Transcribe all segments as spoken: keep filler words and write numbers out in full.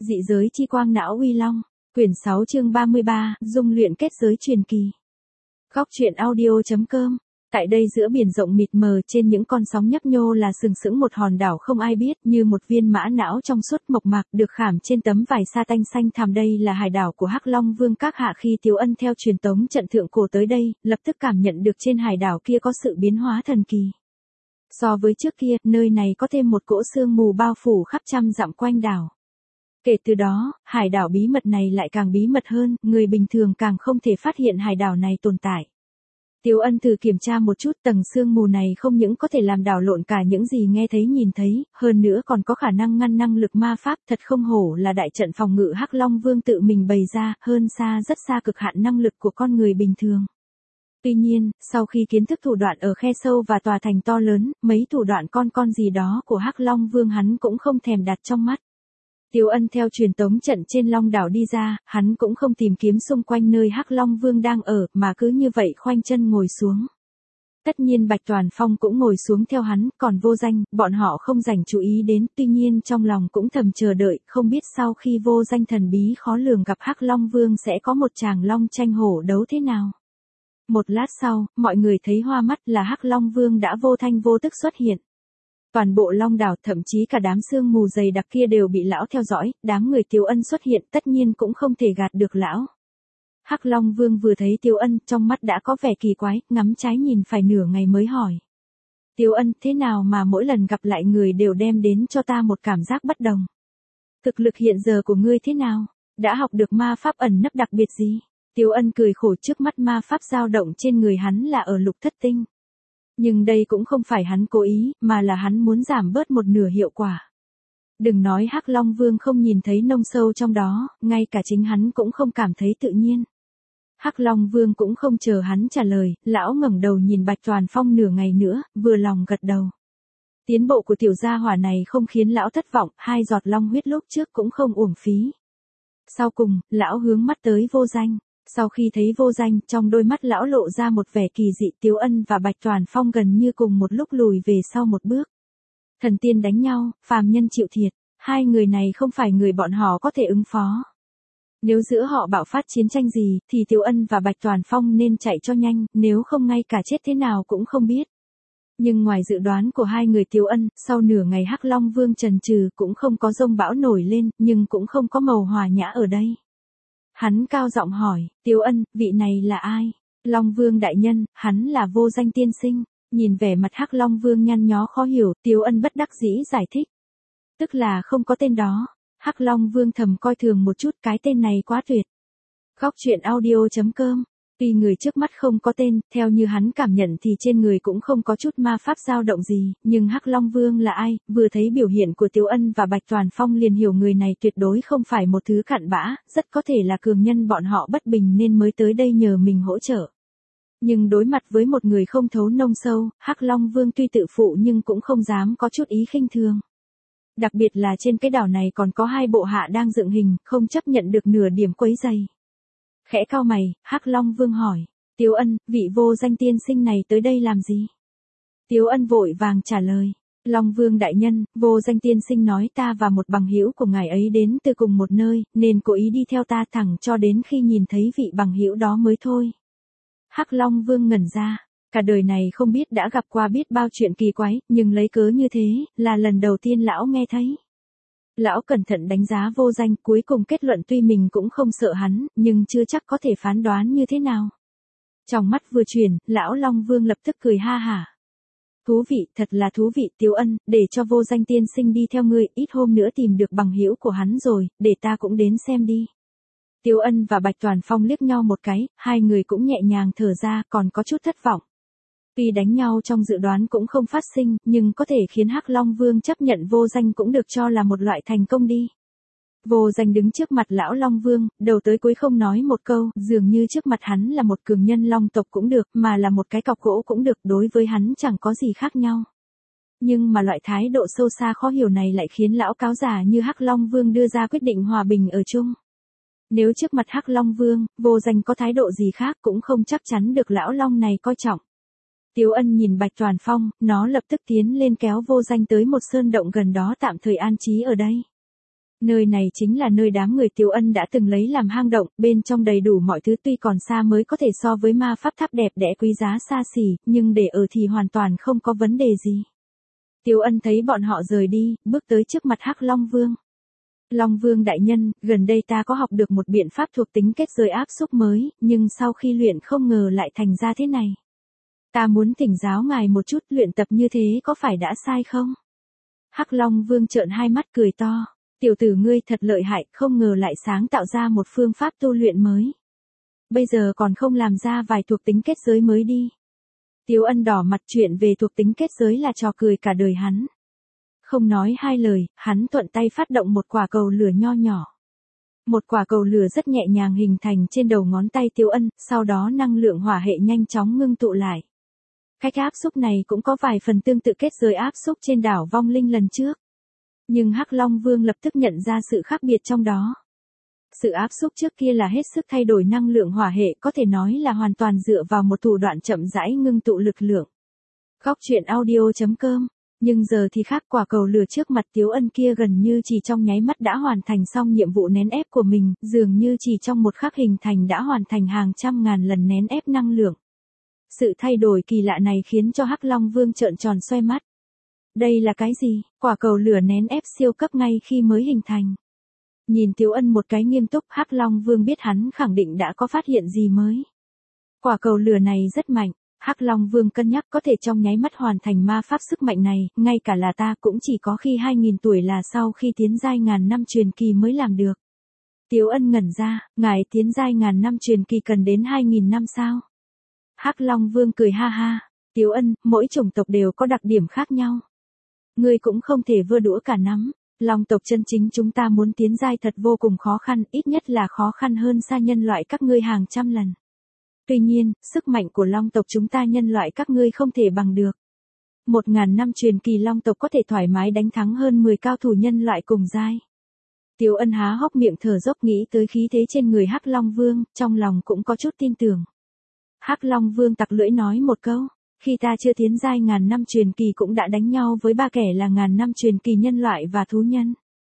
Dị giới chi quang não uy long, quyển sáu chương ba mươi ba, dung luyện kết giới truyền kỳ. Góc truyện audio.com. Tại đây giữa biển rộng mịt mờ trên những con sóng nhấp nhô là sừng sững một hòn đảo không ai biết, như một viên mã não trong suốt mộc mạc được khảm trên tấm vải sa tanh xanh thẳm. Đây là hải đảo của Hắc Long Vương các hạ. Khi Tiếu Ân theo truyền tống trận thượng cổ tới đây, lập tức cảm nhận được trên hải đảo kia có sự biến hóa thần kỳ. So với trước kia, nơi này có thêm một cỗ sương mù bao phủ khắp trăm dặm quanh đảo. Kể từ đó, hải đảo bí mật này lại càng bí mật hơn, người bình thường càng không thể phát hiện hải đảo này tồn tại. Tiếu Ân thử kiểm tra một chút, tầng sương mù này không những có thể làm đảo lộn cả những gì nghe thấy nhìn thấy, hơn nữa còn có khả năng ngăn năng lực ma pháp. Thật không hổ là đại trận phòng ngự Hắc Long Vương tự mình bày ra, hơn xa rất xa cực hạn năng lực của con người bình thường. Tuy nhiên, sau khi kiến thức thủ đoạn ở khe sâu và tòa thành to lớn, mấy thủ đoạn con con gì đó của Hắc Long Vương hắn cũng không thèm đặt trong mắt. Tiếu Ân theo truyền tống trận trên Long đảo đi ra, hắn cũng không tìm kiếm xung quanh nơi Hắc Long Vương đang ở, mà cứ như vậy khoanh chân ngồi xuống. Tất nhiên Bạch Toàn Phong cũng ngồi xuống theo hắn, còn Vô Danh, bọn họ không dành chú ý đến, tuy nhiên trong lòng cũng thầm chờ đợi, không biết sau khi Vô Danh thần bí khó lường gặp Hắc Long Vương sẽ có một tràng long tranh hổ đấu thế nào. Một lát sau, mọi người thấy hoa mắt là Hắc Long Vương đã vô thanh vô tức xuất hiện. Toàn bộ Long đảo, thậm chí cả đám sương mù dày đặc kia đều bị lão theo dõi, đám người Tiếu Ân xuất hiện tất nhiên cũng không thể gạt được lão. Hắc Long Vương vừa thấy Tiếu Ân, trong mắt đã có vẻ kỳ quái, ngắm trái nhìn phải nửa ngày mới hỏi. Tiếu Ân, thế nào mà mỗi lần gặp lại người đều đem đến cho ta một cảm giác bất đồng? Thực lực hiện giờ của ngươi thế nào? Đã học được ma pháp ẩn nấp đặc biệt gì? Tiếu Ân cười khổ, trước mắt ma pháp dao động trên người hắn là ở lục thất tinh. Nhưng đây cũng không phải hắn cố ý, mà là hắn muốn giảm bớt một nửa hiệu quả. Đừng nói Hắc Long Vương không nhìn thấy nông sâu trong đó, ngay cả chính hắn cũng không cảm thấy tự nhiên. Hắc Long Vương cũng không chờ hắn trả lời, lão ngẩng đầu nhìn Bạch Toàn Phong nửa ngày nữa, vừa lòng gật đầu. Tiến bộ của tiểu gia hỏa này không khiến lão thất vọng, hai giọt long huyết lúc trước cũng không uổng phí. Sau cùng, lão hướng mắt tới Vô Danh. Sau khi thấy Vô Danh, trong đôi mắt lão lộ ra một vẻ kỳ dị. Tiếu Ân và Bạch Toàn Phong gần như cùng một lúc lùi về sau một bước. Thần tiên đánh nhau, phàm nhân chịu thiệt, hai người này không phải người bọn họ có thể ứng phó. Nếu giữa họ bạo phát chiến tranh gì, thì Tiếu Ân và Bạch Toàn Phong nên chạy cho nhanh, nếu không ngay cả chết thế nào cũng không biết. Nhưng ngoài dự đoán của hai người Tiếu Ân, sau nửa ngày Hắc Long Vương trần trừ, cũng không có dông bão nổi lên, nhưng cũng không có màu hòa nhã ở đây. Hắn cao giọng hỏi, Tiếu Ân, vị này là ai? Long Vương đại nhân, hắn là Vô Danh tiên sinh. Nhìn vẻ mặt Hắc Long Vương nhăn nhó khó hiểu, Tiếu Ân bất đắc dĩ giải thích. Tức là không có tên đó. Hắc Long Vương thầm coi thường một chút, cái tên này quá tuyệt. Góc truyện audio.com. Tuy người trước mắt không có tên, theo như hắn cảm nhận thì trên người cũng không có chút ma pháp dao động gì, nhưng Hắc Long Vương là ai, vừa thấy biểu hiện của Tiếu Ân và Bạch Toàn Phong liền hiểu người này tuyệt đối không phải một thứ cặn bã, rất có thể là cường nhân bọn họ bất bình nên mới tới đây nhờ mình hỗ trợ. Nhưng đối mặt với một người không thấu nông sâu, Hắc Long Vương tuy tự phụ nhưng cũng không dám có chút ý khinh thường. Đặc biệt là trên cái đảo này còn có hai bộ hạ đang dựng hình, không chấp nhận được nửa điểm quấy rầy. Khẽ cau mày, Hắc Long Vương hỏi, Tiếu Ân, vị Vô Danh tiên sinh này tới đây làm gì? Tiếu Ân vội vàng trả lời, Long Vương đại nhân, Vô Danh tiên sinh nói ta và một bằng hữu của ngài ấy đến từ cùng một nơi, nên cố ý đi theo ta thẳng cho đến khi nhìn thấy vị bằng hữu đó mới thôi. Hắc Long Vương ngẩn ra, cả đời này không biết đã gặp qua biết bao chuyện kỳ quái, nhưng lấy cớ như thế, là lần đầu tiên lão nghe thấy. Lão cẩn thận đánh giá Vô Danh, cuối cùng kết luận tuy mình cũng không sợ hắn, nhưng chưa chắc có thể phán đoán như thế nào. Trong mắt vừa chuyển, lão Long Vương lập tức cười ha hả. Thú vị, thật là thú vị Tiếu Ân, để cho Vô Danh tiên sinh đi theo ngươi, ít hôm nữa tìm được bằng hữu của hắn rồi, để ta cũng đến xem đi. Tiếu Ân và Bạch Toàn Phong liếc nhau một cái, hai người cũng nhẹ nhàng thở ra, còn có chút thất vọng. Tuy đánh nhau trong dự đoán cũng không phát sinh, nhưng có thể khiến Hắc Long Vương chấp nhận Vô Danh cũng được cho là một loại thành công đi. Vô Danh đứng trước mặt lão Long Vương, đầu tới cuối không nói một câu, dường như trước mặt hắn là một cường nhân Long tộc cũng được, mà là một cái cọc gỗ cũng được, đối với hắn chẳng có gì khác nhau. Nhưng mà loại thái độ sâu xa khó hiểu này lại khiến lão cáo giả như Hắc Long Vương đưa ra quyết định hòa bình ở chung. Nếu trước mặt Hắc Long Vương, Vô Danh có thái độ gì khác cũng không chắc chắn được lão Long này coi trọng. Tiếu Ân nhìn Bạch Toàn Phong, nó lập tức tiến lên kéo Vô Danh tới một sơn động gần đó tạm thời an trí ở đây. Nơi này chính là nơi đám người Tiếu Ân đã từng lấy làm hang động, bên trong đầy đủ mọi thứ tuy còn xa mới có thể so với ma pháp tháp đẹp đẽ quý giá xa xỉ, nhưng để ở thì hoàn toàn không có vấn đề gì. Tiếu Ân thấy bọn họ rời đi, bước tới trước mặt Hắc Long Vương. Long Vương đại nhân, gần đây ta có học được một biện pháp thuộc tính kết giới áp xúc mới, nhưng sau khi luyện không ngờ lại thành ra thế này. Ta muốn thỉnh giáo ngài một chút, luyện tập như thế có phải đã sai không? Hắc Long Vương trợn hai mắt cười to. Tiểu tử ngươi thật lợi hại, không ngờ lại sáng tạo ra một phương pháp tu luyện mới. Bây giờ còn không làm ra vài thuộc tính kết giới mới đi. Tiếu Ân đỏ mặt, chuyện về thuộc tính kết giới là trò cười cả đời hắn. Không nói hai lời, hắn thuận tay phát động một quả cầu lửa nho nhỏ. Một quả cầu lửa rất nhẹ nhàng hình thành trên đầu ngón tay Tiếu Ân, sau đó năng lượng hỏa hệ nhanh chóng ngưng tụ lại. Cách áp xúc này cũng có vài phần tương tự kết giới áp xúc trên đảo Vong Linh lần trước. Nhưng Hắc Long Vương lập tức nhận ra sự khác biệt trong đó. Sự áp xúc trước kia là hết sức thay đổi năng lượng hỏa hệ, có thể nói là hoàn toàn dựa vào một thủ đoạn chậm rãi ngưng tụ lực lượng. Góc truyện audio chấm com. Nhưng giờ thì khác, quả cầu lửa trước mặt Tiếu Ân kia gần như chỉ trong nháy mắt đã hoàn thành xong nhiệm vụ nén ép của mình, dường như chỉ trong một khắc hình thành đã hoàn thành hàng trăm ngàn lần nén ép năng lượng. Sự thay đổi kỳ lạ này khiến cho Hắc Long Vương trợn tròn xoe mắt. Đây là cái gì? Quả cầu lửa nén ép siêu cấp ngay khi mới hình thành. Nhìn Tiếu Ân một cái nghiêm túc, Hắc Long Vương biết hắn khẳng định đã có phát hiện gì mới. Quả cầu lửa này rất mạnh. Hắc Long Vương cân nhắc có thể trong nháy mắt hoàn thành ma pháp sức mạnh này, ngay cả là ta cũng chỉ có khi hai nghìn tuổi là sau khi tiến giai ngàn năm truyền kỳ mới làm được. Tiếu Ân ngẩn ra, ngài tiến giai ngàn năm truyền kỳ cần đến hai nghìn năm sao? Hắc Long Vương cười ha ha. Tiếu Ân, mỗi chủng tộc đều có đặc điểm khác nhau. Ngươi cũng không thể vơ đũa cả nắm. Long tộc chân chính chúng ta muốn tiến giai thật vô cùng khó khăn, ít nhất là khó khăn hơn xa nhân loại các ngươi hàng trăm lần. Tuy nhiên, sức mạnh của Long tộc chúng ta nhân loại các ngươi không thể bằng được. Một ngàn năm truyền kỳ Long tộc có thể thoải mái đánh thắng hơn mười cao thủ nhân loại cùng giai. Tiếu Ân há hốc miệng thở dốc nghĩ tới khí thế trên người Hắc Long Vương, trong lòng cũng có chút tin tưởng. Hắc Long Vương tặc lưỡi nói một câu, khi ta chưa tiến giai ngàn năm truyền kỳ cũng đã đánh nhau với ba kẻ là ngàn năm truyền kỳ nhân loại và thú nhân.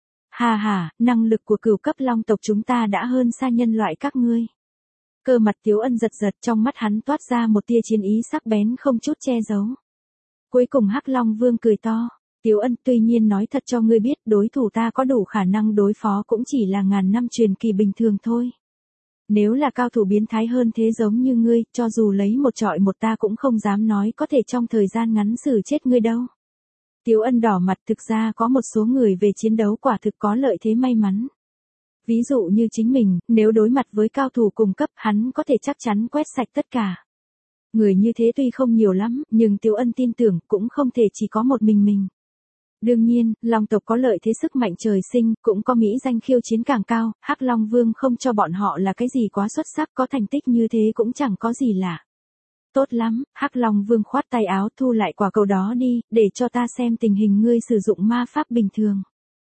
Hà hà, năng lực của cửu cấp Long tộc chúng ta đã hơn xa nhân loại các ngươi. Cơ mặt Tiếu Ân giật giật, trong mắt hắn toát ra một tia chiến ý sắc bén không chút che giấu. Cuối cùng Hắc Long Vương cười to. Tiếu Ân, tuy nhiên nói thật cho ngươi biết, đối thủ ta có đủ khả năng đối phó cũng chỉ là ngàn năm truyền kỳ bình thường thôi. Nếu là cao thủ biến thái hơn thế giống như ngươi, cho dù lấy một trọi một ta cũng không dám nói có thể trong thời gian ngắn xử chết ngươi đâu. Tiếu Ân đỏ mặt, thực ra có một số người về chiến đấu quả thực có lợi thế may mắn. Ví dụ như chính mình, nếu đối mặt với cao thủ cùng cấp, hắn có thể chắc chắn quét sạch tất cả. Người như thế tuy không nhiều lắm, nhưng Tiếu Ân tin tưởng cũng không thể chỉ có một mình mình. Đương nhiên, Long tộc có lợi thế sức mạnh trời sinh, cũng có mỹ danh khiêu chiến càng cao, Hắc Long Vương không cho bọn họ là cái gì quá xuất sắc, có thành tích như thế cũng chẳng có gì lạ. Tốt lắm, Hắc Long Vương khoát tay áo, thu lại quả cầu đó đi, để cho ta xem tình hình ngươi sử dụng ma pháp bình thường.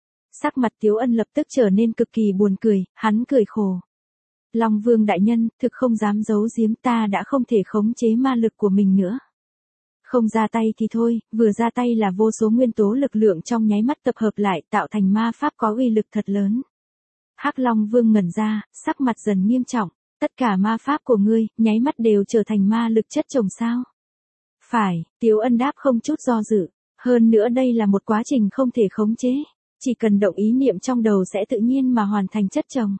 Sắc mặt Tiếu Ân lập tức trở nên cực kỳ buồn cười, hắn cười khổ. Long Vương đại nhân, thực không dám giấu giếm, ta đã không thể khống chế ma lực của mình nữa. Không ra tay thì thôi, vừa ra tay là vô số nguyên tố lực lượng trong nháy mắt tập hợp lại, tạo thành ma pháp có uy lực thật lớn. Hắc Long Vương ngẩn ra, sắc mặt dần nghiêm trọng, tất cả ma pháp của ngươi, nháy mắt đều trở thành ma lực chất chồng sao? Phải, Tiếu Ân đáp không chút do dự, hơn nữa đây là một quá trình không thể khống chế, chỉ cần động ý niệm trong đầu sẽ tự nhiên mà hoàn thành chất chồng.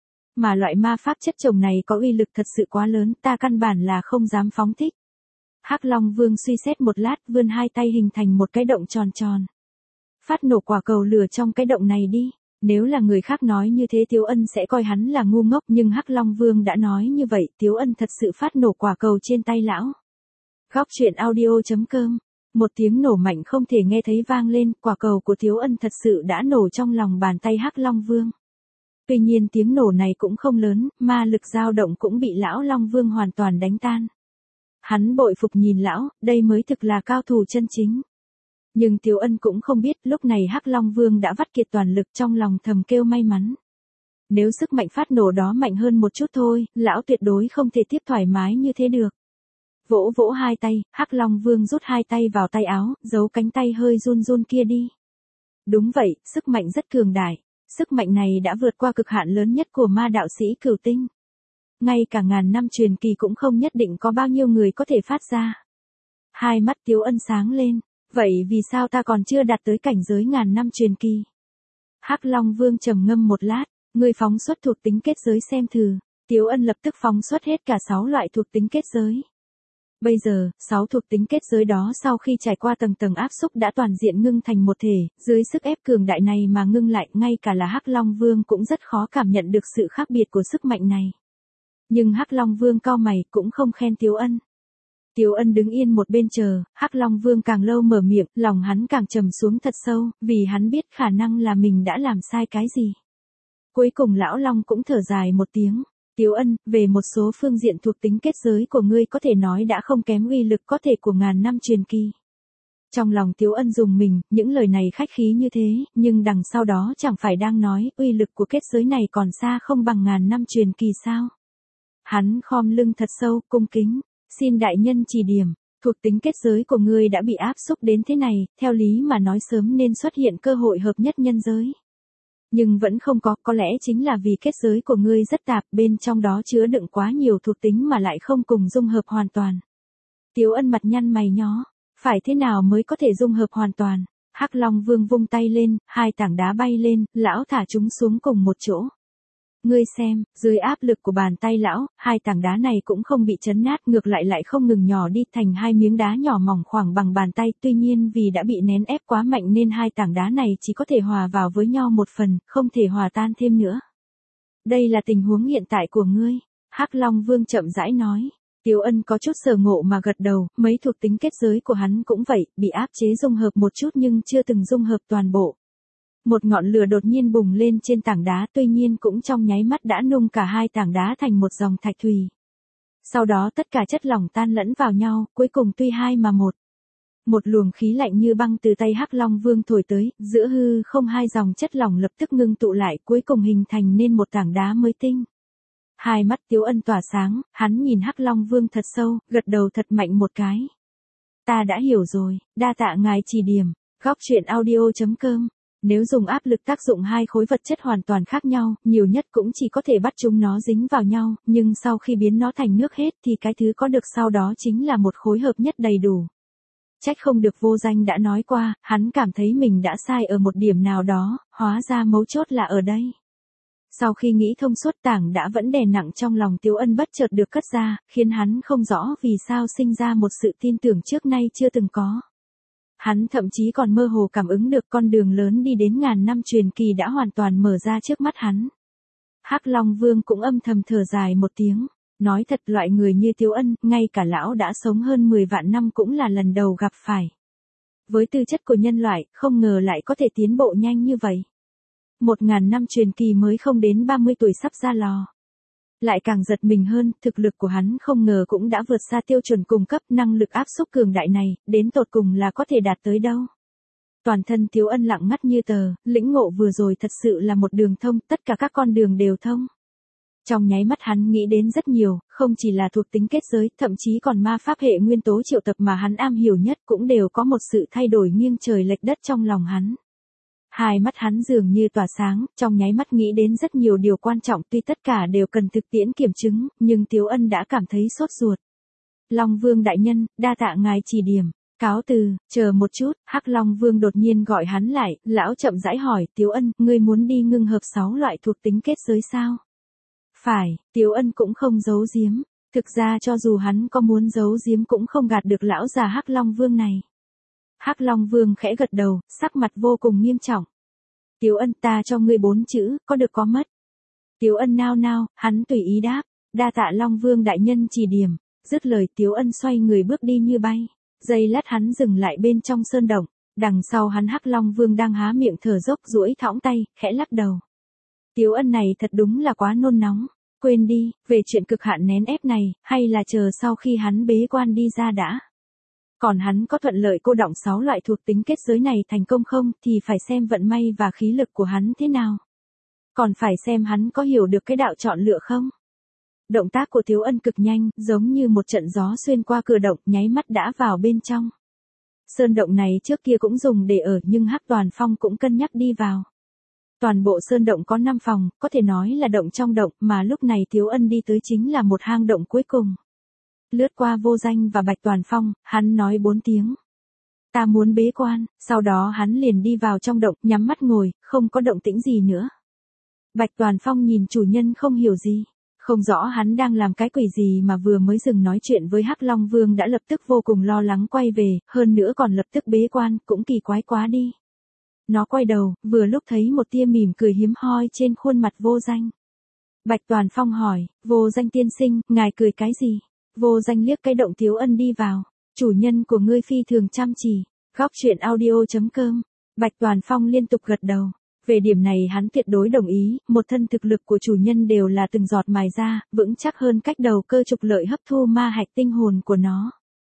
Mà loại ma pháp chất chồng này có uy lực thật sự quá lớn, ta căn bản là không dám phóng thích. Hắc Long Vương suy xét một lát, vươn hai tay hình thành một cái động tròn tròn. Phát nổ quả cầu lửa trong cái động này đi. Nếu là người khác nói như thế Tiếu Ân sẽ coi hắn là ngu ngốc, nhưng Hắc Long Vương đã nói như vậy, Tiếu Ân thật sự phát nổ quả cầu trên tay lão. Góc truyện audio chấm com. Một tiếng nổ mạnh không thể nghe thấy vang lên, quả cầu của Tiếu Ân thật sự đã nổ trong lòng bàn tay Hắc Long Vương. Tuy nhiên tiếng nổ này cũng không lớn, ma lực dao động cũng bị lão Long Vương hoàn toàn đánh tan. Hắn bội phục nhìn lão, đây mới thực là cao thủ chân chính. Nhưng Tiếu Ân cũng không biết, lúc này Hắc Long Vương đã vắt kiệt toàn lực, trong lòng thầm kêu may mắn. Nếu sức mạnh phát nổ đó mạnh hơn một chút thôi, lão tuyệt đối không thể tiếp thoải mái như thế được. Vỗ vỗ hai tay, Hắc Long Vương rút hai tay vào tay áo, giấu cánh tay hơi run run kia đi. Đúng vậy, sức mạnh rất cường đại. Sức mạnh này đã vượt qua cực hạn lớn nhất của ma đạo sĩ cửu tinh. Ngay cả ngàn năm truyền kỳ cũng không nhất định có bao nhiêu người có thể phát ra. Hai mắt Tiếu Ân sáng lên, vậy vì sao ta còn chưa đạt tới cảnh giới ngàn năm truyền kỳ? Hắc Long Vương trầm ngâm một lát, ngươi phóng xuất thuộc tính kết giới xem thử. Tiếu Ân lập tức phóng xuất hết cả sáu loại thuộc tính kết giới. Bây giờ, sáu thuộc tính kết giới đó sau khi trải qua tầng tầng áp xúc đã toàn diện ngưng thành một thể, dưới sức ép cường đại này mà ngưng lại, ngay cả là Hắc Long Vương cũng rất khó cảm nhận được sự khác biệt của sức mạnh này. Nhưng Hắc Long Vương cau mày cũng không khen Tiếu Ân. Tiếu Ân đứng yên một bên chờ, Hắc Long Vương càng lâu mở miệng, lòng hắn càng trầm xuống thật sâu, vì hắn biết khả năng là mình đã làm sai cái gì. Cuối cùng lão Long cũng thở dài một tiếng. Tiếu Ân, về một số phương diện thuộc tính kết giới của ngươi có thể nói đã không kém uy lực có thể của ngàn năm truyền kỳ. Trong lòng Tiếu Ân dùng mình, những lời này khách khí như thế, nhưng đằng sau đó chẳng phải đang nói uy lực của kết giới này còn xa không bằng ngàn năm truyền kỳ sao? Hắn khom lưng thật sâu, cung kính, xin đại nhân chỉ điểm, thuộc tính kết giới của ngươi đã bị áp xúc đến thế này, theo lý mà nói sớm nên xuất hiện cơ hội hợp nhất nhân giới. Nhưng vẫn không có, có lẽ chính là vì kết giới của ngươi rất tạp, bên trong đó chứa đựng quá nhiều thuộc tính mà lại không cùng dung hợp hoàn toàn. Tiếu Ân mặt nhăn mày nhó, phải thế nào mới có thể dung hợp hoàn toàn? Hắc Long Vương vung tay lên, hai tảng đá bay lên, lão thả chúng xuống cùng một chỗ. Ngươi xem, dưới áp lực của bàn tay lão, hai tảng đá này cũng không bị chấn nát, ngược lại lại không ngừng nhỏ đi thành hai miếng đá nhỏ mỏng khoảng bằng bàn tay, tuy nhiên vì đã bị nén ép quá mạnh nên hai tảng đá này chỉ có thể hòa vào với nhau một phần, không thể hòa tan thêm nữa. Đây là tình huống hiện tại của ngươi, Hắc Long Vương chậm rãi nói. Tiếu Ân có chút sờ ngộ mà gật đầu, mấy thuộc tính kết giới của hắn cũng vậy, bị áp chế dung hợp một chút nhưng chưa từng dung hợp toàn bộ. Một ngọn lửa đột nhiên bùng lên trên tảng đá, tuy nhiên cũng trong nháy mắt đã nung cả hai tảng đá thành một dòng thạch thủy. Sau đó tất cả chất lỏng tan lẫn vào nhau, cuối cùng tuy hai mà một. Một luồng khí lạnh như băng từ tay Hắc Long Vương thổi tới, giữa hư không hai dòng chất lỏng lập tức ngưng tụ lại, cuối cùng hình thành nên một tảng đá mới tinh. Hai mắt Tiếu Ân tỏa sáng, hắn nhìn Hắc Long Vương thật sâu, gật đầu thật mạnh một cái. Ta đã hiểu rồi, đa tạ ngài chỉ điểm. Góc truyện audio chấm com. Nếu dùng áp lực tác dụng hai khối vật chất hoàn toàn khác nhau, nhiều nhất cũng chỉ có thể bắt chúng nó dính vào nhau, nhưng sau khi biến nó thành nước hết thì cái thứ có được sau đó chính là một khối hợp nhất đầy đủ. Trách không được Vô Danh đã nói qua, hắn cảm thấy mình đã sai ở một điểm nào đó, hóa ra mấu chốt là ở đây. Sau khi nghĩ thông suốt, tảng đã vẫn đè nặng trong lòng Tiếu Ân bất chợt được cất ra, khiến hắn không rõ vì sao sinh ra một sự tin tưởng trước nay chưa từng có. Hắn thậm chí còn mơ hồ cảm ứng được con đường lớn đi đến ngàn năm truyền kỳ đã hoàn toàn mở ra trước mắt hắn. Hắc Long Vương cũng âm thầm thở dài một tiếng, nói thật loại người như Tiếu Ân, ngay cả lão đã sống hơn mười vạn năm cũng là lần đầu gặp phải. Với tư chất của nhân loại, không ngờ lại có thể tiến bộ nhanh như vậy. Một ngàn năm truyền kỳ mới không đến ba mươi tuổi sắp ra lò. Lại càng giật mình hơn, thực lực của hắn không ngờ cũng đã vượt xa tiêu chuẩn cung cấp, năng lực áp xúc cường đại này, đến tột cùng là có thể đạt tới đâu. Toàn thân Tiếu Ân lặng ngắt như tờ, lĩnh ngộ vừa rồi thật sự là một đường thông, tất cả các con đường đều thông. Trong nháy mắt hắn nghĩ đến rất nhiều, không chỉ là thuộc tính kết giới, thậm chí còn ma pháp hệ nguyên tố triệu tập mà hắn am hiểu nhất cũng đều có một sự thay đổi nghiêng trời lệch đất trong lòng hắn. Hai mắt hắn dường như tỏa sáng, trong nháy mắt nghĩ đến rất nhiều điều quan trọng, tuy tất cả đều cần thực tiễn kiểm chứng, nhưng Tiếu Ân đã cảm thấy sốt ruột. Long Vương đại nhân, đa tạ ngài chỉ điểm, cáo từ, chờ một chút, Hắc Long Vương đột nhiên gọi hắn lại, lão chậm rãi hỏi, Tiếu Ân, ngươi muốn đi ngưng hợp sáu loại thuộc tính kết giới sao? Phải, Tiếu Ân cũng không giấu giếm, thực ra cho dù hắn có muốn giấu giếm cũng không gạt được lão già Hắc Long Vương này. Hắc Long Vương khẽ gật đầu, sắc mặt vô cùng nghiêm trọng. Tiếu Ân, ta cho ngươi bốn chữ, có được có mất. Tiếu Ân nao nao, hắn tùy ý đáp, đa tạ Long Vương đại nhân chỉ điểm. Dứt lời Tiếu Ân xoay người bước đi như bay. Giây lát hắn dừng lại bên trong sơn động, đằng sau hắn Hắc Long Vương đang há miệng thở dốc duỗi thõng tay, khẽ lắc đầu. Tiếu Ân này thật đúng là quá nôn nóng. Quên đi, về chuyện cực hạn nén ép này, hay là chờ sau khi hắn bế quan đi ra đã. Còn hắn có thuận lợi cô đọng sáu loại thuộc tính kết giới này thành công không thì phải xem vận may và khí lực của hắn thế nào. Còn phải xem hắn có hiểu được cái đạo chọn lựa không. Động tác của Tiếu Ân cực nhanh, giống như một trận gió xuyên qua cửa động, nháy mắt đã vào bên trong. Sơn động này trước kia cũng dùng để ở nhưng Hắc Toàn Phong cũng cân nhắc đi vào. Toàn bộ sơn động có năm phòng, có thể nói là động trong động, mà lúc này Tiếu Ân đi tới chính là một hang động cuối cùng. Lướt qua Vô Danh và Bạch Toàn Phong, hắn nói bốn tiếng. Ta muốn bế quan, sau đó hắn liền đi vào trong động, nhắm mắt ngồi, không có động tĩnh gì nữa. Bạch Toàn Phong nhìn chủ nhân không hiểu gì, không rõ hắn đang làm cái quỷ gì mà vừa mới dừng nói chuyện với Hắc Long Vương đã lập tức vô cùng lo lắng quay về, hơn nữa còn lập tức bế quan, cũng kỳ quái quá đi. Nó quay đầu, vừa lúc thấy một tia mỉm cười hiếm hoi trên khuôn mặt Vô Danh. Bạch Toàn Phong hỏi, Vô Danh tiên sinh, ngài cười cái gì? Vô Danh liếc cái động Tiếu Ân đi vào, chủ nhân của ngươi phi thường chăm chỉ. Góc truyện audio chấm com. Bạch Toàn Phong liên tục gật đầu. Về điểm này hắn tuyệt đối đồng ý, một thân thực lực của chủ nhân đều là từng giọt mài ra, vững chắc hơn cách đầu cơ trục lợi hấp thu ma hạch tinh hồn của nó.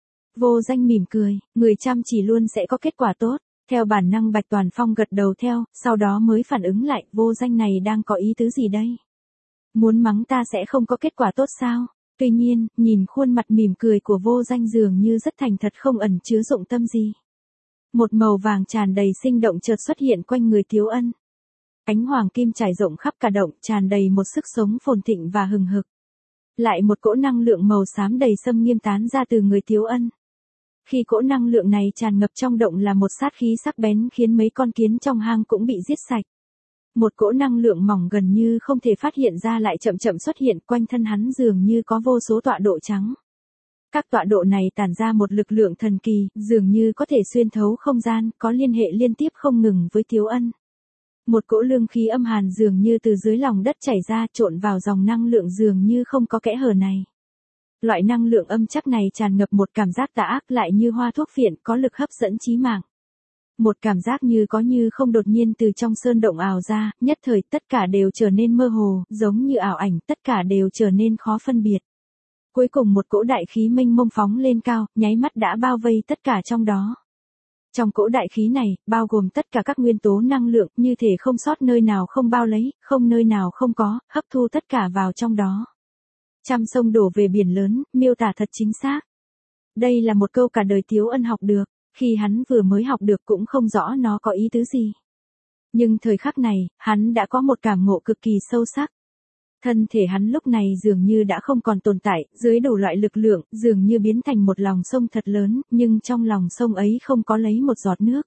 Vô Danh mỉm cười, người chăm chỉ luôn sẽ có kết quả tốt. Theo bản năng Bạch Toàn Phong gật đầu theo, sau đó mới phản ứng lại, Vô Danh này đang có ý tứ gì đây? Muốn mắng ta sẽ không có kết quả tốt sao? Tuy nhiên, nhìn khuôn mặt mỉm cười của Vô Danh dường như rất thành thật không ẩn chứa dụng tâm gì. Một màu vàng tràn đầy sinh động chợt xuất hiện quanh người Tiếu Ân. Ánh hoàng kim trải rộng khắp cả động, tràn đầy một sức sống phồn thịnh và hừng hực. Lại một cỗ năng lượng màu xám đầy xâm nghiêm tán ra từ người Tiếu Ân. Khi cỗ năng lượng này tràn ngập trong động là một sát khí sắc bén khiến mấy con kiến trong hang cũng bị giết sạch. Một cỗ năng lượng mỏng gần như không thể phát hiện ra lại chậm chậm xuất hiện quanh thân hắn dường như có vô số tọa độ trắng. Các tọa độ này tản ra một lực lượng thần kỳ, dường như có thể xuyên thấu không gian, có liên hệ liên tiếp không ngừng với Tiếu Ân. Một cỗ lương khí âm hàn dường như từ dưới lòng đất chảy ra trộn vào dòng năng lượng dường như không có kẽ hở này. Loại năng lượng âm chắc này tràn ngập một cảm giác tà ác lại như hoa thuốc phiện có lực hấp dẫn chí mạng. Một cảm giác như có như không đột nhiên từ trong sơn động ào ra, nhất thời tất cả đều trở nên mơ hồ, giống như ảo ảnh, tất cả đều trở nên khó phân biệt. Cuối cùng một cỗ đại khí mênh mông phóng lên cao, nháy mắt đã bao vây tất cả trong đó. Trong cỗ đại khí này, bao gồm tất cả các nguyên tố năng lượng, như thể không sót nơi nào không bao lấy, không nơi nào không có, hấp thu tất cả vào trong đó. Trăm sông đổ về biển lớn, miêu tả thật chính xác. Đây là một câu cả đời Tiếu Ân học được, khi hắn vừa mới học được cũng không rõ nó có ý tứ gì. Nhưng thời khắc này, hắn đã có một cảm ngộ cực kỳ sâu sắc. Thân thể hắn lúc này dường như đã không còn tồn tại, dưới đủ loại lực lượng, dường như biến thành một lòng sông thật lớn, nhưng trong lòng sông ấy không có lấy một giọt nước.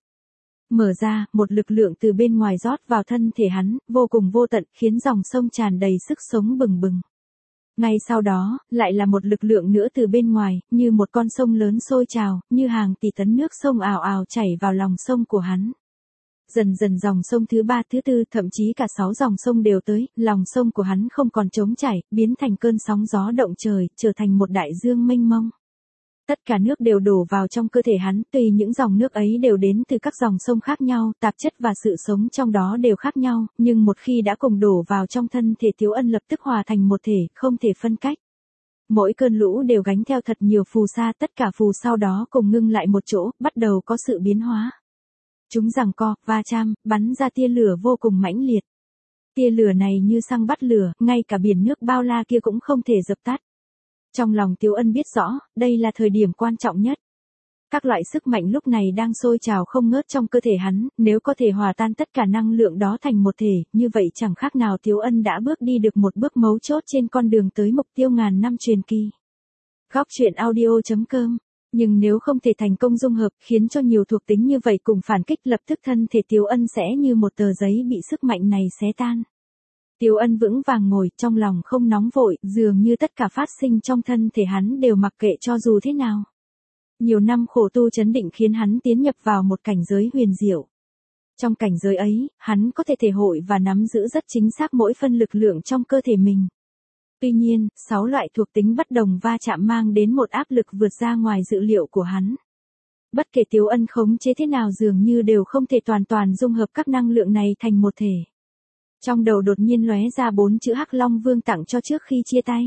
Mở ra, một lực lượng từ bên ngoài rót vào thân thể hắn, vô cùng vô tận, khiến dòng sông tràn đầy sức sống bừng bừng. Ngay sau đó, lại là một lực lượng nữa từ bên ngoài, như một con sông lớn sôi trào, như hàng tỷ tấn nước sông ào ào chảy vào lòng sông của hắn. Dần dần dòng sông thứ ba thứ tư thậm chí cả sáu dòng sông đều tới, lòng sông của hắn không còn trống chảy, biến thành cơn sóng gió động trời, trở thành một đại dương mênh mông. Tất cả nước đều đổ vào trong cơ thể hắn, tùy những dòng nước ấy đều đến từ các dòng sông khác nhau, tạp chất và sự sống trong đó đều khác nhau, nhưng một khi đã cùng đổ vào trong thân thể Tiếu Ân lập tức hòa thành một thể, không thể phân cách. Mỗi cơn lũ đều gánh theo thật nhiều phù sa, tất cả phù sau đó cùng ngưng lại một chỗ, bắt đầu có sự biến hóa. Chúng giằng co, va chạm, bắn ra tia lửa vô cùng mãnh liệt. Tia lửa này như xăng bắt lửa, ngay cả biển nước bao la kia cũng không thể dập tắt. Trong lòng Tiếu Ân biết rõ, đây là thời điểm quan trọng nhất. Các loại sức mạnh lúc này đang sôi trào không ngớt trong cơ thể hắn, nếu có thể hòa tan tất cả năng lượng đó thành một thể, như vậy chẳng khác nào Tiếu Ân đã bước đi được một bước mấu chốt trên con đường tới mục tiêu ngàn năm truyền kỳ. Góc truyện audio chấm com. Nhưng nếu không thể thành công dung hợp, khiến cho nhiều thuộc tính như vậy cùng phản kích, lập tức thân thể Tiếu Ân sẽ như một tờ giấy bị sức mạnh này xé tan. Tiếu Ân vững vàng ngồi, trong lòng không nóng vội, dường như tất cả phát sinh trong thân thể hắn đều mặc kệ cho dù thế nào. Nhiều năm khổ tu chấn định khiến hắn tiến nhập vào một cảnh giới huyền diệu. Trong cảnh giới ấy, hắn có thể thể hội và nắm giữ rất chính xác mỗi phân lực lượng trong cơ thể mình. Tuy nhiên, sáu loại thuộc tính bất đồng va chạm mang đến một áp lực vượt ra ngoài dự liệu của hắn. Bất kể Tiếu Ân khống chế thế nào dường như đều không thể toàn toàn dung hợp các năng lượng này thành một thể. Trong đầu đột nhiên lóe ra bốn chữ Hắc Long Vương tặng cho trước khi chia tay.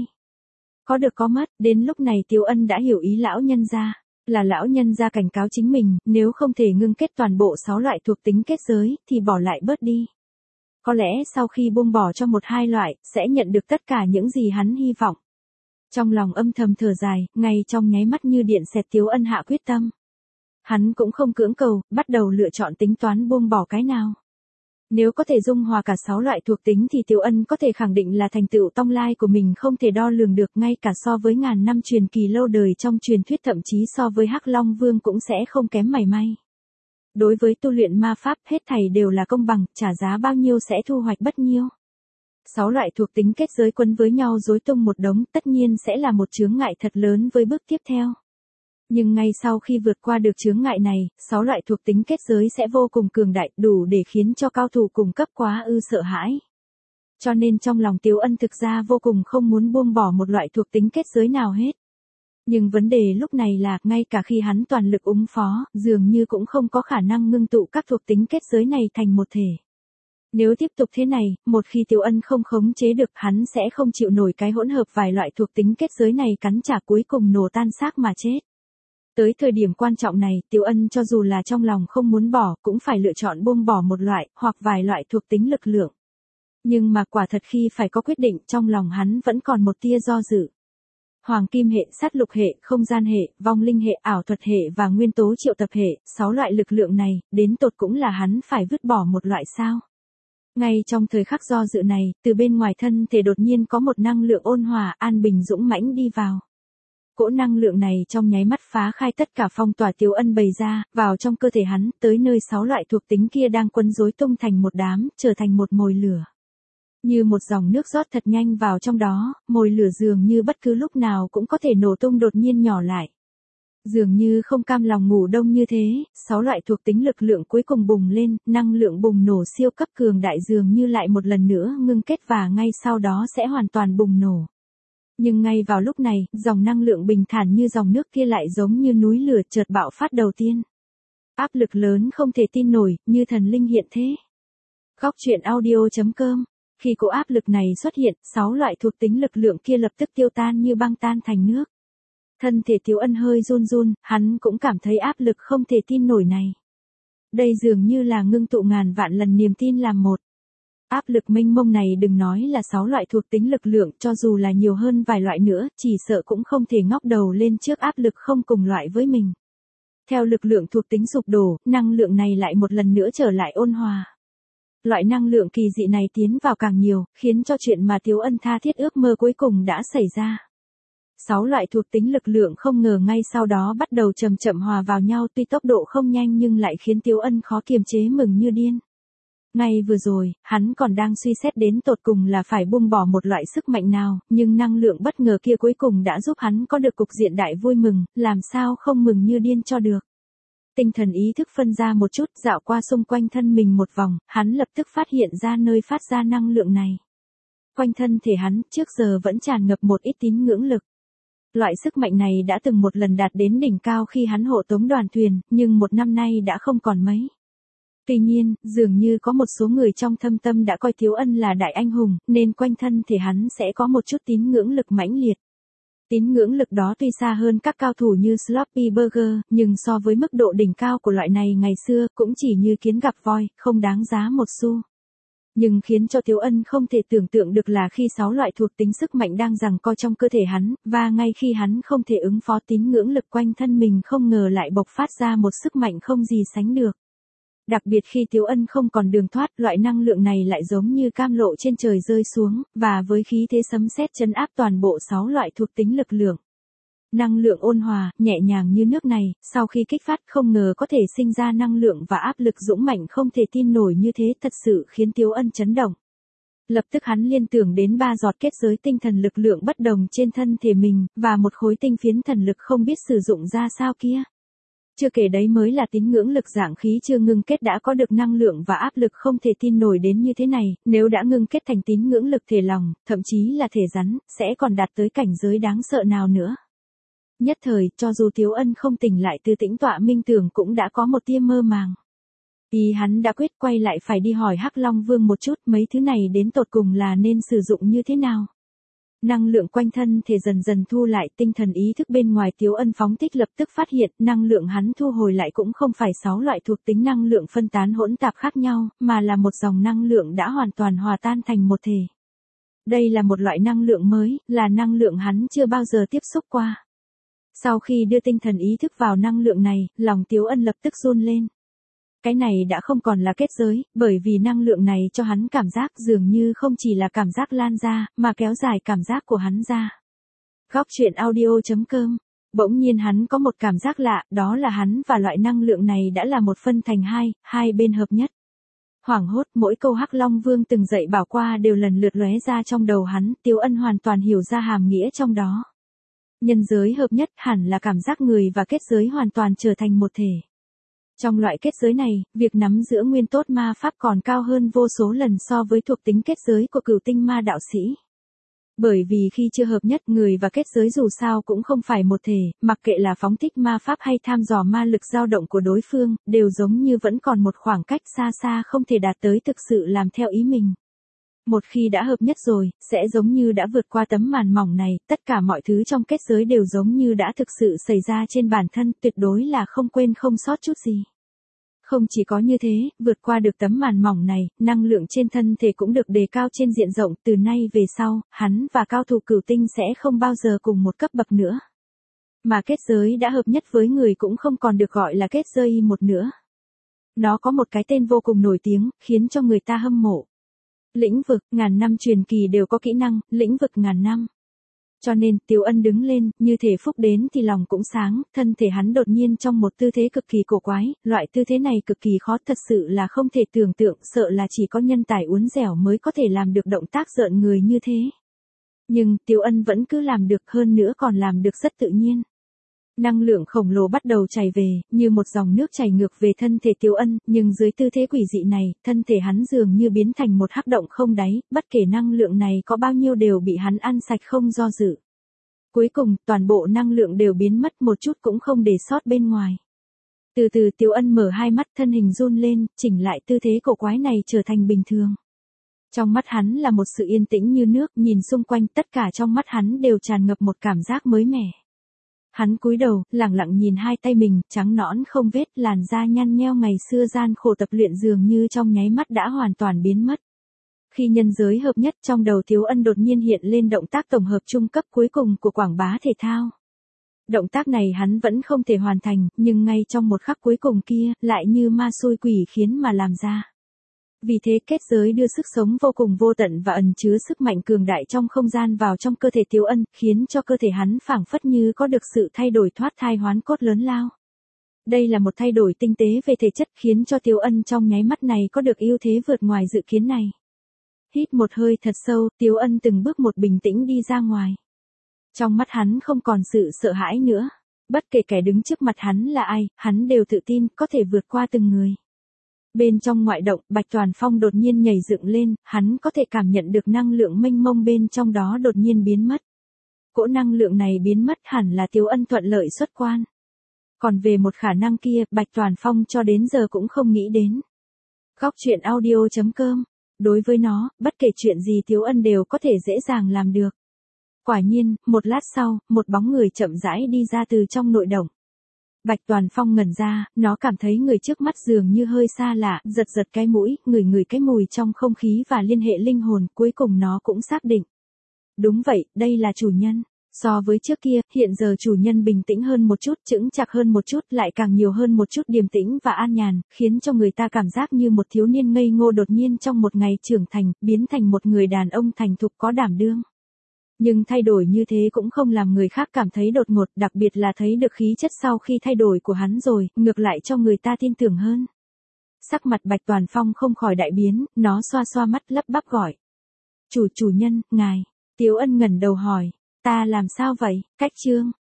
Có được có mất, đến lúc này Tiếu Ân đã hiểu ý lão nhân gia. Là lão nhân gia cảnh cáo chính mình, nếu không thể ngưng kết toàn bộ sáu loại thuộc tính kết giới, thì bỏ lại bớt đi. Có lẽ sau khi buông bỏ cho một hai loại, sẽ nhận được tất cả những gì hắn hy vọng. Trong lòng âm thầm thở dài, ngay trong nháy mắt như điện xẹt Tiếu Ân hạ quyết tâm. Hắn cũng không cưỡng cầu, bắt đầu lựa chọn tính toán buông bỏ cái nào. Nếu có thể dung hòa cả sáu loại thuộc tính thì Tiếu Ân có thể khẳng định là thành tựu tông lai của mình không thể đo lường được, ngay cả so với ngàn năm truyền kỳ lâu đời trong truyền thuyết, thậm chí so với Hắc Long Vương cũng sẽ không kém mảy may. Đối với tu luyện ma pháp, hết thảy đều là công bằng, trả giá bao nhiêu sẽ thu hoạch bấy nhiêu. Sáu loại thuộc tính kết giới quấn với nhau rối tung một đống, tất nhiên sẽ là một chướng ngại thật lớn với bước tiếp theo. Nhưng ngay sau khi vượt qua được chướng ngại này, sáu loại thuộc tính kết giới sẽ vô cùng cường đại, đủ để khiến cho cao thủ cùng cấp quá ư sợ hãi. Cho nên trong lòng Tiếu Ân thực ra vô cùng không muốn buông bỏ một loại thuộc tính kết giới nào hết. Nhưng vấn đề lúc này là, ngay cả khi hắn toàn lực ứng phó, dường như cũng không có khả năng ngưng tụ các thuộc tính kết giới này thành một thể. Nếu tiếp tục thế này, một khi Tiếu Ân không khống chế được, hắn sẽ không chịu nổi cái hỗn hợp vài loại thuộc tính kết giới này cắn trả, cuối cùng nổ tan xác mà chết. Tới thời điểm quan trọng này, Tiếu Ân cho dù là trong lòng không muốn bỏ, cũng phải lựa chọn buông bỏ một loại, hoặc vài loại thuộc tính lực lượng. Nhưng mà quả thật khi phải có quyết định, trong lòng hắn vẫn còn một tia do dự. Hoàng kim hệ, sát lục hệ, không gian hệ, vong linh hệ, ảo thuật hệ và nguyên tố triệu tập hệ, sáu loại lực lượng này, đến tột cũng là hắn phải vứt bỏ một loại sao? Ngay trong thời khắc do dự này, từ bên ngoài thân thể đột nhiên có một năng lượng ôn hòa, an bình dũng mãnh đi vào. Cỗ năng lượng này trong nháy mắt phá khai tất cả phong tỏa Tiếu Ân bày ra, vào trong cơ thể hắn, tới nơi sáu loại thuộc tính kia đang quấn rối tung thành một đám, trở thành một mồi lửa. Như một dòng nước rót thật nhanh vào trong đó, mồi lửa dường như bất cứ lúc nào cũng có thể nổ tung, đột nhiên nhỏ lại. Dường như không cam lòng ngủ đông như thế, sáu loại thuộc tính lực lượng cuối cùng bùng lên, năng lượng bùng nổ siêu cấp cường đại dường như lại một lần nữa ngưng kết và ngay sau đó sẽ hoàn toàn bùng nổ. Nhưng ngay vào lúc này, dòng năng lượng bình thản như dòng nước kia lại giống như núi lửa chợt bạo phát đầu tiên. Áp lực lớn không thể tin nổi, như thần linh hiện thế. Góc truyện audio chấm com. Khi cỗ áp lực này xuất hiện, sáu loại thuộc tính lực lượng kia lập tức tiêu tan như băng tan thành nước. Thân thể Tiếu Ân hơi run run, hắn cũng cảm thấy áp lực không thể tin nổi này. Đây dường như là ngưng tụ ngàn vạn lần niềm tin làm một. Áp lực mênh mông này đừng nói là sáu loại thuộc tính lực lượng, cho dù là nhiều hơn vài loại nữa, chỉ sợ cũng không thể ngóc đầu lên trước áp lực không cùng loại với mình. Theo lực lượng thuộc tính sụp đổ, năng lượng này lại một lần nữa trở lại ôn hòa. Loại năng lượng kỳ dị này tiến vào càng nhiều, khiến cho chuyện mà Tiếu Ân tha thiết ước mơ cuối cùng đã xảy ra. Sáu loại thuộc tính lực lượng không ngờ ngay sau đó bắt đầu chậm chậm hòa vào nhau, tuy tốc độ không nhanh nhưng lại khiến Tiếu Ân khó kiềm chế mừng như điên. Ngay vừa rồi, hắn còn đang suy xét đến tột cùng là phải buông bỏ một loại sức mạnh nào, nhưng năng lượng bất ngờ kia cuối cùng đã giúp hắn có được cục diện đại vui mừng, làm sao không mừng như điên cho được. Tinh thần ý thức phân ra một chút, dạo qua xung quanh thân mình một vòng, hắn lập tức phát hiện ra nơi phát ra năng lượng này. Quanh thân thể hắn, trước giờ vẫn tràn ngập một ít tín ngưỡng lực. Loại sức mạnh này đã từng một lần đạt đến đỉnh cao khi hắn hộ tống đoàn thuyền, nhưng một năm nay đã không còn mấy. Tuy nhiên, dường như có một số người trong thâm tâm đã coi Tiếu Ân là đại anh hùng, nên quanh thân thể hắn sẽ có một chút tín ngưỡng lực mãnh liệt. Tín ngưỡng lực đó tuy xa hơn các cao thủ như Sloppy Burger, nhưng so với mức độ đỉnh cao của loại này ngày xưa, cũng chỉ như kiến gặp voi, không đáng giá một xu. Nhưng khiến cho Tiếu Ân không thể tưởng tượng được là khi sáu loại thuộc tính sức mạnh đang giằng co trong cơ thể hắn, và ngay khi hắn không thể ứng phó, tín ngưỡng lực quanh thân mình không ngờ lại bộc phát ra một sức mạnh không gì sánh được. Đặc biệt khi Tiếu Ân không còn đường thoát, loại năng lượng này lại giống như cam lộ trên trời rơi xuống, và với khí thế sấm sét chấn áp toàn bộ sáu loại thuộc tính lực lượng. Năng lượng ôn hòa, nhẹ nhàng như nước này, sau khi kích phát không ngờ có thể sinh ra năng lượng và áp lực dũng mạnh không thể tin nổi như thế, thật sự khiến Tiếu Ân chấn động. Lập tức hắn liên tưởng đến ba giọt kết giới tinh thần lực lượng bất đồng trên thân thể mình, và một khối tinh phiến thần lực không biết sử dụng ra sao kia. Chưa kể đấy mới là tín ngưỡng lực dạng khí chưa ngưng kết đã có được năng lượng và áp lực không thể tin nổi đến như thế này, nếu đã ngưng kết thành tín ngưỡng lực thể lòng, thậm chí là thể rắn, sẽ còn đạt tới cảnh giới đáng sợ nào nữa. Nhất thời, cho dù Tiếu Ân không tỉnh lại từ tĩnh tọa minh tưởng cũng đã có một tia mơ màng. Ý hắn đã quyết quay lại phải đi hỏi Hắc Long Vương một chút mấy thứ này đến tột cùng là nên sử dụng như thế nào. Năng lượng quanh thân thể dần dần thu lại, tinh thần ý thức bên ngoài Tiếu Ân phóng thích lập tức phát hiện năng lượng hắn thu hồi lại cũng không phải sáu loại thuộc tính năng lượng phân tán hỗn tạp khác nhau, mà là một dòng năng lượng đã hoàn toàn hòa tan thành một thể. Đây là một loại năng lượng mới, là năng lượng hắn chưa bao giờ tiếp xúc qua. Sau khi đưa tinh thần ý thức vào năng lượng này, lòng Tiếu Ân lập tức run lên. cái này đã không còn là kết giới, bởi vì năng lượng này cho hắn cảm giác dường như không chỉ là cảm giác lan ra, mà kéo dài cảm giác của hắn ra. Góc truyện audio.com. Bỗng nhiên hắn có một cảm giác lạ, đó là hắn và loại năng lượng này đã là một phân thành hai, hai bên hợp nhất. Hoảng hốt, mỗi câu Hắc Long Vương từng dạy bảo qua đều lần lượt lóe ra trong đầu hắn, Tiếu Ân hoàn toàn hiểu ra hàm nghĩa trong đó. Nhân giới hợp nhất hẳn là cảm giác người và kết giới hoàn toàn trở thành một thể. Trong loại kết giới này, việc nắm giữ nguyên tốt ma pháp còn cao hơn vô số lần so với thuộc tính kết giới của cửu tinh ma đạo sĩ. Bởi vì khi chưa hợp nhất, người và kết giới dù sao cũng không phải một thể, mặc kệ là phóng thích ma pháp hay tham dò ma lực dao động của đối phương, đều giống như vẫn còn một khoảng cách xa xa không thể đạt tới thực sự làm theo ý mình. Một khi đã hợp nhất rồi, sẽ giống như đã vượt qua tấm màn mỏng này, tất cả mọi thứ trong kết giới đều giống như đã thực sự xảy ra trên bản thân, tuyệt đối là không quên không sót chút gì. Không chỉ có như thế, vượt qua được tấm màn mỏng này, năng lượng trên thân thể cũng được đề cao trên diện rộng, từ nay về sau, hắn và cao thủ cửu tinh sẽ không bao giờ cùng một cấp bậc nữa. Mà kết giới đã hợp nhất với người cũng không còn được gọi là kết giới một nữa. Nó có một cái tên vô cùng nổi tiếng, khiến cho người ta hâm mộ. Lĩnh vực, ngàn năm truyền kỳ đều có kỹ năng, lĩnh vực ngàn năm. Cho nên, Tiếu Ân đứng lên, như thể phúc đến thì lòng cũng sáng, thân thể hắn đột nhiên trong một tư thế cực kỳ cổ quái, loại tư thế này cực kỳ khó, thật sự là không thể tưởng tượng, sợ là chỉ có nhân tài uốn dẻo mới có thể làm được động tác rợn người như thế. Nhưng, Tiếu Ân vẫn cứ làm được, hơn nữa còn làm được rất tự nhiên. Năng lượng khổng lồ bắt đầu chảy về, như một dòng nước chảy ngược về thân thể Tiếu Ân, nhưng dưới tư thế quỷ dị này, thân thể hắn dường như biến thành một hắc động không đáy, bất kể năng lượng này có bao nhiêu đều bị hắn ăn sạch không do dự. Cuối cùng, toàn bộ năng lượng đều biến mất, một chút cũng không để sót bên ngoài. Từ từ Tiếu Ân mở hai mắt, thân hình run lên, chỉnh lại tư thế cổ quái này trở thành bình thường. Trong mắt hắn là một sự yên tĩnh như nước, nhìn xung quanh tất cả trong mắt hắn đều tràn ngập một cảm giác mới mẻ. Hắn cúi đầu, lặng lặng nhìn hai tay mình, trắng nõn không vết, làn da nhăn nheo ngày xưa gian khổ tập luyện dường như trong nháy mắt đã hoàn toàn biến mất. Khi nhân giới hợp nhất, trong đầu Tiếu Ân đột nhiên hiện lên động tác tổng hợp trung cấp cuối cùng của quảng bá thể thao. Động tác này hắn vẫn không thể hoàn thành, nhưng ngay trong một khắc cuối cùng kia, lại như ma xui quỷ khiến mà làm ra. Vì thế kết giới đưa sức sống vô cùng vô tận và ẩn chứa sức mạnh cường đại trong không gian vào trong cơ thể Tiếu Ân, khiến cho cơ thể hắn phảng phất như có được sự thay đổi thoát thai hoán cốt lớn lao. Đây là một thay đổi tinh tế về thể chất, khiến cho Tiếu Ân trong nháy mắt này có được ưu thế vượt ngoài dự kiến này. Hít một hơi thật sâu, Tiếu Ân từng bước một bình tĩnh đi ra ngoài. Trong mắt hắn không còn sự sợ hãi nữa. Bất kể kẻ đứng trước mặt hắn là ai, hắn đều tự tin có thể vượt qua từng người. Bên trong ngoại động, Bạch Toàn Phong đột nhiên nhảy dựng lên, hắn có thể cảm nhận được năng lượng mênh mông bên trong đó đột nhiên biến mất. Cỗ năng lượng này biến mất hẳn là Tiếu Ân thuận lợi xuất quan. Còn về một khả năng kia, Bạch Toàn Phong cho đến giờ cũng không nghĩ đến. Góc truyện audio.com. Đối với nó, bất kể chuyện gì Tiếu Ân đều có thể dễ dàng làm được. Quả nhiên, một lát sau, một bóng người chậm rãi đi ra từ trong nội động. Bạch Toàn Phong ngẩn ra, nó cảm thấy người trước mắt dường như hơi xa lạ, giật giật cái mũi, ngửi ngửi cái mùi trong không khí và liên hệ linh hồn, cuối cùng nó cũng xác định. Đúng vậy, đây là chủ nhân. So với trước kia, hiện giờ chủ nhân bình tĩnh hơn một chút, chững chạc hơn một chút, lại càng nhiều hơn một chút điềm tĩnh và an nhàn, khiến cho người ta cảm giác như một thiếu niên ngây ngô đột nhiên trong một ngày trưởng thành, biến thành một người đàn ông thành thục có đảm đương. Nhưng thay đổi như thế cũng không làm người khác cảm thấy đột ngột, đặc biệt là thấy được khí chất sau khi thay đổi của hắn rồi, ngược lại cho người ta tin tưởng hơn. Sắc mặt Bạch Toàn Phong không khỏi đại biến, nó xoa xoa mắt lắp bắp gọi. Chủ chủ nhân, ngài. Tiếu Ân ngẩng đầu hỏi, ta làm sao vậy, cách chương.